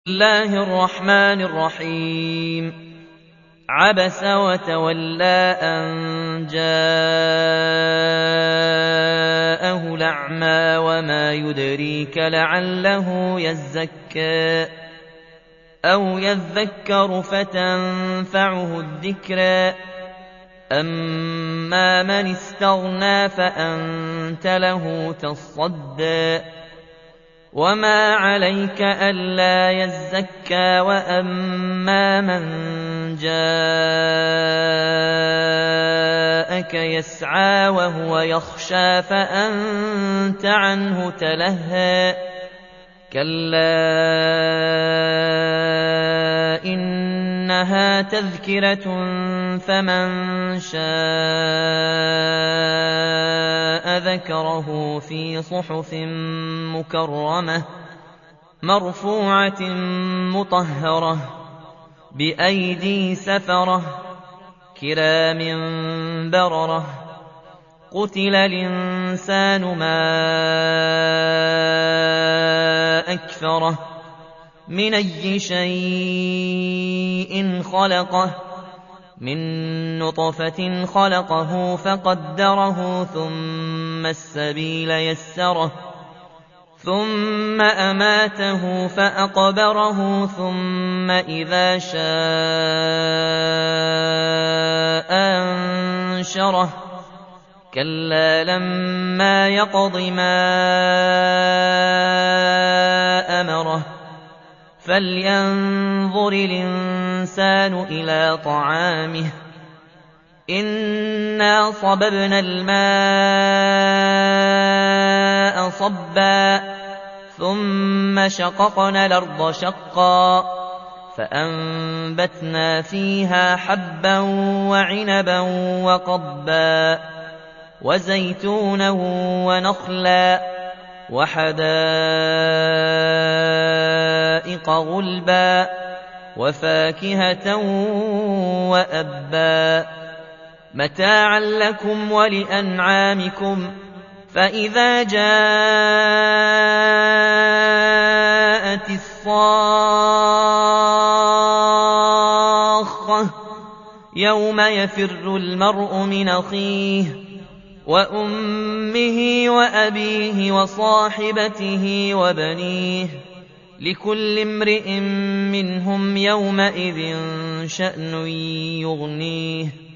الله الرحمن الرحيم عبس وتولى أن جاءه الأعمى وما يدريك لعله يزكى أو يذكر فتنفعه الذكرى أما من استغنى فأنت له تصدى وما عليك ألا يزكى وأما من جاءك يسعى وهو يخشى فأنت عنه تلهى كلا إنها تذكرة فمن شاء ذكره في صحف مكرمة مرفوعة مطهرة بأيدي سفرة كرام بررة قتل الإنسان ما أكفره من أي شيء خلقه من نطفة خلقه فقدره ثم السبيل يسره ثم أماته فأقبره ثم إذا شاء أنشره كلا لما يقض ما أمره فلينظر الإنسان إلى طعامه إنا صببنا الماء صبا ثم شققنا الأرض شقا فأنبتنا فيها حبا وعنبا وقضبا وزيتونا ونخلا وحدائق غلبا وفاكهة وأبا متاعا لكم ولأنعامكم فإذا جاءت الصاخة يوم يفر المرء من أخيه وأمه وأبيه وصاحبته وبنيه لكل امرئ منهم يومئذ شأن يغنيه